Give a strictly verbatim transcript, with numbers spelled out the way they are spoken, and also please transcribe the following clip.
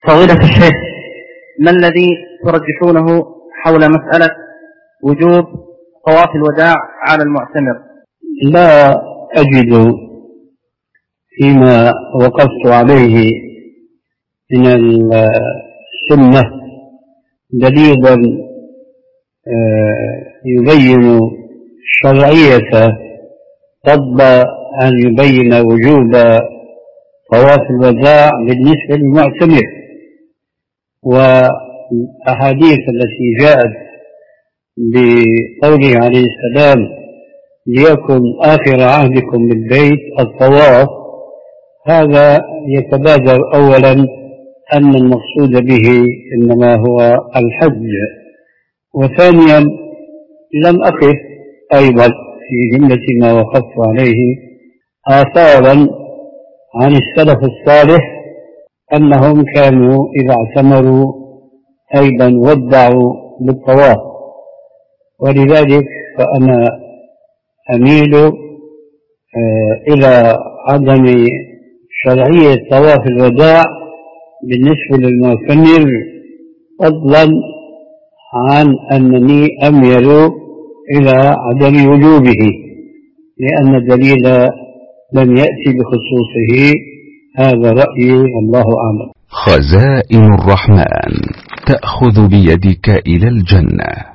فضيلة الشيخ، ما الذي ترجحونه حول مسألة وجوب طواف الوداع على المعتمر؟ لا أجد فيما وقفت عليه من السنة دليلا يبين شرعية قبل أن يبين وجوب طواف الوداع بالنسبة للمعتمر. والأحاديث التي جاءت بقوله عليه السلام ليكن آخر عهدكم بالبيت الطواف، هذا يتبادر أولا أن المقصود به إنما هو الحج، وثانيا لم أقف أيضا في جملة ما وقفت عليه آثارا عن السلف الصالح أنهم كانوا إذا اعتمروا أيضا ودعوا بالطواف، ولذلك فأنا أميل إلى عدم شرعية طواف الوداع بالنسبة للمعتمر، فضلا عن أنني أميل إلى عدم وجوبه، لأن الدليل لم يأتي بخصوصه. هذا رأيي، الله أعلم. خزائن الرحمن تأخذ بيدك إلى الجنة.